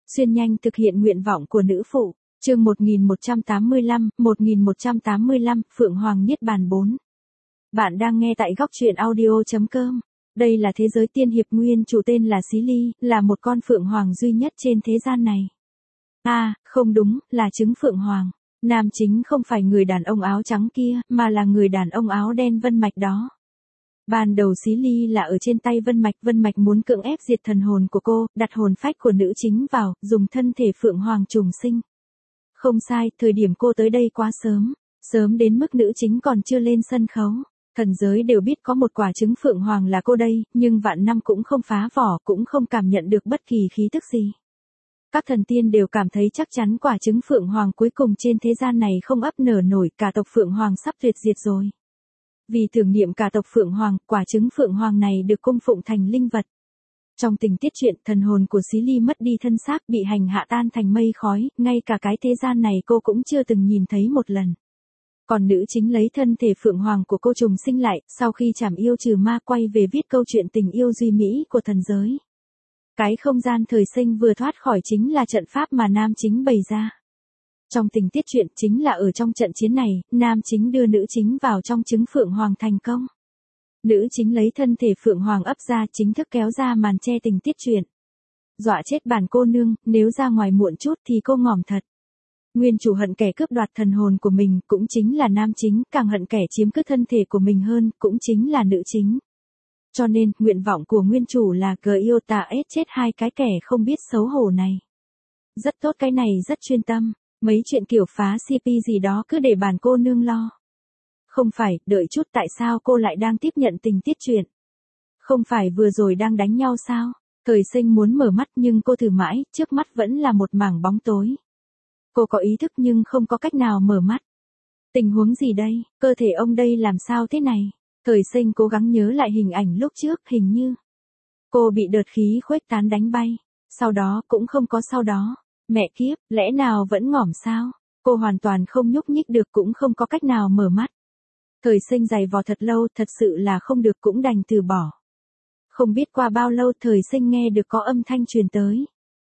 Xuyên nhanh thực hiện nguyện vọng của nữ phụ. Chương 1185, Phượng Hoàng Niết Bàn 4. Bạn đang nghe tại góc truyện audio.com. Đây là thế giới tiên hiệp, nguyên chủ tên là Xí Ly, là một con Phượng Hoàng duy nhất trên thế gian này. Không đúng, là trứng Phượng Hoàng. Nam chính không phải người đàn ông áo trắng kia, mà là người đàn ông áo đen Vân Mạch đó. Ban đầu Xí Ly là ở trên tay Vân Mạch muốn cưỡng ép diệt thần hồn của cô, đặt hồn phách của nữ chính vào, dùng thân thể Phượng Hoàng trùng sinh. Không sai, thời điểm cô tới đây quá sớm, sớm đến mức nữ chính còn chưa lên sân khấu. Thần giới đều biết có một quả trứng Phượng Hoàng là cô đây, nhưng vạn năm cũng không phá vỏ, cũng không cảm nhận được bất kỳ khí tức gì. Các thần tiên đều cảm thấy chắc chắn quả trứng Phượng Hoàng cuối cùng trên thế gian này không ấp nở nổi, cả tộc Phượng Hoàng sắp tuyệt diệt rồi. Vì tưởng niệm cả tộc Phượng Hoàng, quả trứng Phượng Hoàng này được cung phụng thành linh vật. Trong tình tiết truyện, thần hồn của Xí Ly mất đi thân xác, bị hành hạ tan thành mây khói, ngay cả cái thế gian này cô cũng chưa từng nhìn thấy một lần. Còn nữ chính lấy thân thể Phượng Hoàng của cô trùng sinh lại, sau khi trảm yêu trừ ma quay về viết câu chuyện tình yêu duy mỹ của thần giới. Cái không gian thời sinh vừa thoát khỏi chính là trận pháp mà nam chính bày ra. Trong tình tiết truyện, chính là ở trong trận chiến này, nam chính đưa nữ chính vào trong trứng Phượng Hoàng thành công. Nữ chính lấy thân thể Phượng Hoàng ấp ra, chính thức kéo ra màn che tình tiết truyện. Dọa chết bản cô nương, nếu ra ngoài muộn chút thì cô ngỏm thật. Nguyên chủ hận kẻ cướp đoạt thần hồn của mình, cũng chính là nam chính, càng hận kẻ chiếm cứ thân thể của mình hơn, cũng chính là nữ chính. Cho nên, nguyện vọng của nguyên chủ là yêu chết hai cái kẻ không biết xấu hổ này. Rất tốt, cái này rất chuyên tâm. Mấy chuyện kiểu phá CP gì đó cứ để bản cô nương lo. Không phải, đợi chút, tại sao cô lại đang tiếp nhận tình tiết truyện? Không phải vừa rồi đang đánh nhau sao? Thời sinh muốn mở mắt nhưng cô thử mãi, trước mắt vẫn là một mảng bóng tối. Cô có ý thức nhưng không có cách nào mở mắt. Tình huống gì đây? Cơ thể ông đây làm sao thế này? Thời sinh cố gắng nhớ lại hình ảnh lúc trước, hình như cô bị đợt khí khuếch tán đánh bay. Sau đó cũng không có sau đó. Mẹ kiếp, lẽ nào vẫn ngỏm sao? Cô hoàn toàn không nhúc nhích được, cũng không có cách nào mở mắt. Thời sinh giày vò thật lâu, thật sự là không được, cũng đành từ bỏ. Không biết qua bao lâu thời sinh nghe được có âm thanh truyền tới.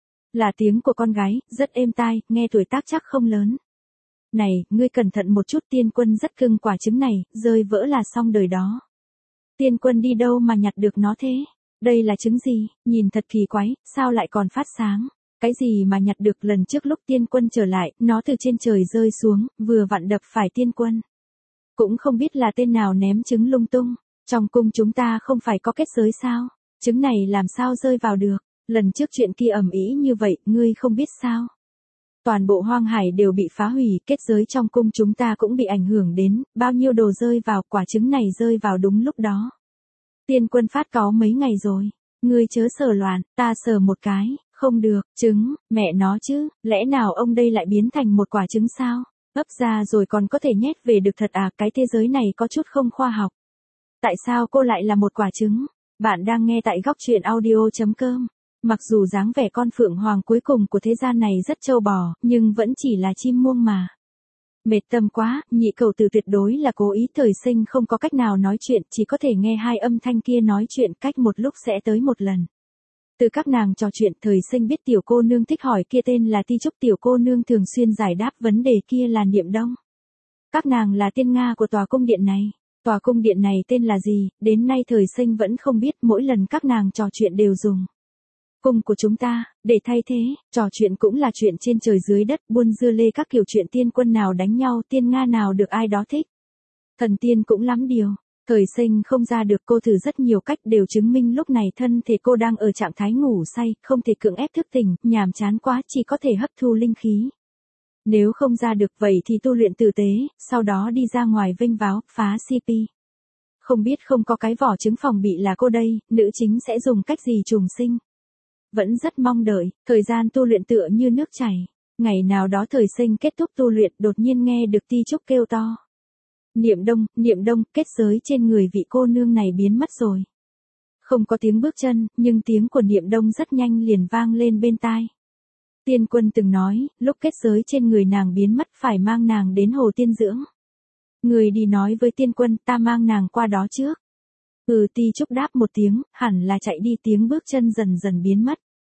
Là tiếng của con gái, rất êm tai, nghe tuổi tác chắc không lớn. Này, ngươi cẩn thận một chút, Tiên Quân rất cưng, quả trứng này, rơi vỡ là xong đời đó. Tiên Quân đi đâu mà nhặt được nó thế? Đây là trứng gì? Nhìn thật kỳ quái, sao lại còn phát sáng? Cái gì mà nhặt được? Lần trước lúc Tiên Quân trở lại, nó từ trên trời rơi xuống, vừa vặn đập phải Tiên Quân. Cũng không biết là tên nào ném trứng lung tung. Trong cung chúng ta không phải có kết giới sao? Trứng này làm sao rơi vào được? Lần trước chuyện kia ầm ĩ như vậy, ngươi không biết sao? Toàn bộ hoang hải đều bị phá hủy, kết giới trong cung chúng ta cũng bị ảnh hưởng đến, bao nhiêu đồ rơi vào, quả trứng này rơi vào đúng lúc đó. Tiên Quân phát cáu mấy ngày rồi. Ngươi chớ sờ loạn, ta sờ một cái. Không được, trứng, mẹ nó chứ, lẽ nào ông đây lại biến thành một quả trứng sao? Ấp ra rồi còn có thể nhét về được thật à? Cái thế giới này có chút không khoa học. Tại sao cô lại là một quả trứng? Bạn đang nghe tại góc truyện audio.com. Mặc dù dáng vẻ con Phượng Hoàng cuối cùng của thế gian này rất trâu bò, nhưng vẫn chỉ là chim muông mà. Mệt tâm quá, nhị cầu tử tuyệt đối là cố ý. Thời sinh không có cách nào nói chuyện, chỉ có thể nghe hai âm thanh kia nói chuyện, cách một lúc sẽ tới một lần. Từ các nàng trò chuyện, thời sinh biết tiểu cô nương thích hỏi kia tên là Ti Trúc, tiểu cô nương thường xuyên giải đáp vấn đề kia là Niệm Đông. Các nàng là tiên Nga của tòa cung điện này. Tòa cung điện này tên là gì, đến nay thời sinh vẫn không biết, mỗi lần các nàng trò chuyện đều dùng cung của chúng ta để thay thế. Trò chuyện cũng là chuyện trên trời dưới đất, buôn dưa lê các kiểu chuyện, tiên quân nào đánh nhau, tiên Nga nào được ai đó thích. Thần tiên cũng lắm điều. Thời sinh không ra được, cô thử rất nhiều cách đều chứng minh lúc này thân thể cô đang ở trạng thái ngủ say, không thể cưỡng ép thức tỉnh, nhàm chán quá, chỉ có thể hấp thu linh khí. Nếu không ra được vậy thì tu luyện tử tế, sau đó đi ra ngoài vênh váo, phá CP. Không biết không có cái vỏ trứng phòng bị là cô đây, nữ chính sẽ dùng cách gì trùng sinh. Vẫn rất mong đợi, thời gian tu luyện tựa như nước chảy. Ngày nào đó thời sinh kết thúc tu luyện, đột nhiên nghe được Ti Trúc kêu to. Niệm Đông, kết giới trên người vị cô nương này biến mất rồi. Không có tiếng bước chân, nhưng tiếng của Niệm Đông rất nhanh liền vang lên bên tai. Tiên Quân từng nói, lúc kết giới trên người nàng biến mất phải mang nàng đến hồ tiên dưỡng. Người đi nói với Tiên Quân, ta mang nàng qua đó trước. Ti Trúc đáp một tiếng, hẳn là chạy đi, tiếng bước chân dần dần biến mất.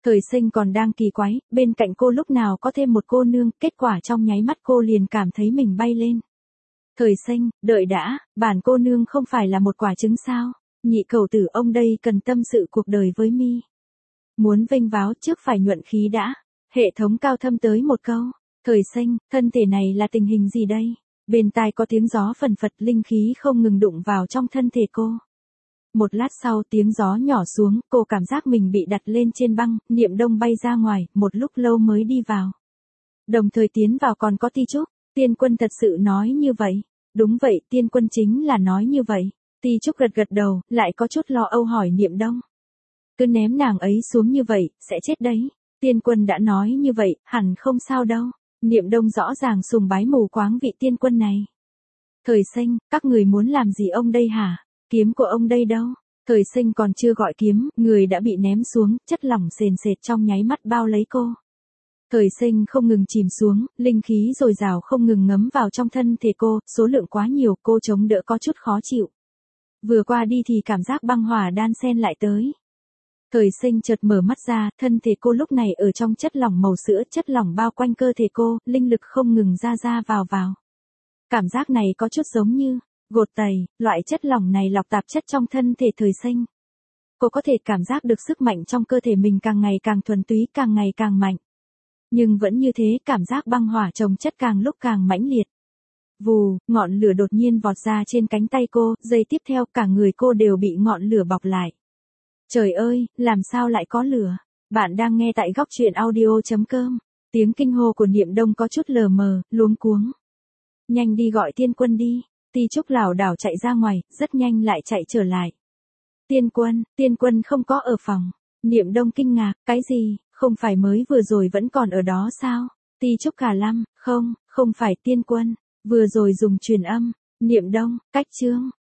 Thời Sinh còn đang kỳ quái, bên cạnh cô lúc nào có thêm một cô nương, kết quả trong nháy mắt cô liền cảm thấy mình bay lên. Thời Sinh, đợi đã, bản cô nương không phải là một quả trứng sao? Nhị cầu tử ông đây cần tâm sự cuộc đời với mi. Muốn vênh váo trước phải nhuận khí đã. Hệ thống cao thâm tới một câu. Thời Sinh, thân thể này là tình hình gì đây? Bên tai có tiếng gió phần phật, linh khí không ngừng đụng vào trong thân thể cô. Một lát sau tiếng gió nhỏ xuống, cô cảm giác mình bị đặt lên trên băng, Niệm Đông bay ra ngoài, một lúc lâu mới đi vào. Đồng thời tiến vào còn có Ti Trúc. Tiên Quân thật sự nói như vậy. Đúng vậy, Tiên Quân chính là nói như vậy. Ti Trúc gật gật đầu, lại có chút lo âu hỏi Niệm Đông. Cứ ném nàng ấy xuống như vậy, sẽ chết đấy. Tiên Quân đã nói như vậy, hẳn không sao đâu. Niệm Đông rõ ràng sùng bái mù quáng vị Tiên Quân này. Thời Sinh, các người muốn làm gì ông đây hả? Kiếm của ông đây đâu? Thời Sinh còn chưa gọi kiếm, người đã bị ném xuống, chất lỏng sền sệt trong nháy mắt bao lấy cô. Thời Sinh không ngừng chìm xuống, linh khí dồi dào không ngừng ngấm vào trong thân thể cô, số lượng quá nhiều, cô chống đỡ có chút khó chịu. Vừa qua đi thì cảm giác băng hỏa đan xen lại tới. Thời Sinh chợt mở mắt ra, thân thể cô lúc này ở trong chất lỏng màu sữa, chất lỏng bao quanh cơ thể cô, linh lực không ngừng ra vào. Cảm giác này có chút giống như gột tẩy, loại chất lỏng này lọc tạp chất trong thân thể Thời Sinh. Cô có thể cảm giác được sức mạnh trong cơ thể mình càng ngày càng thuần túy, càng ngày càng mạnh. Nhưng vẫn như thế, cảm giác băng hỏa chồng chất càng lúc càng mãnh liệt. Vù, ngọn lửa đột nhiên vọt ra trên cánh tay cô, giây tiếp theo cả người cô đều bị ngọn lửa bọc lại. Trời ơi, làm sao lại có lửa? Bạn đang nghe tại góc truyện audio.com. Tiếng kinh hô của Niệm Đông có chút lờ mờ, luống cuống. Nhanh đi gọi Tiên Quân đi. Ti Trúc lảo đảo chạy ra ngoài, rất nhanh lại chạy trở lại. Tiên Quân không có ở phòng. Niệm Đông kinh ngạc, cái gì, không phải mới vừa rồi vẫn còn ở đó sao? Ti Trúc cả lăm, không phải Tiên Quân, vừa rồi dùng truyền âm. Niệm Đông, cách chương.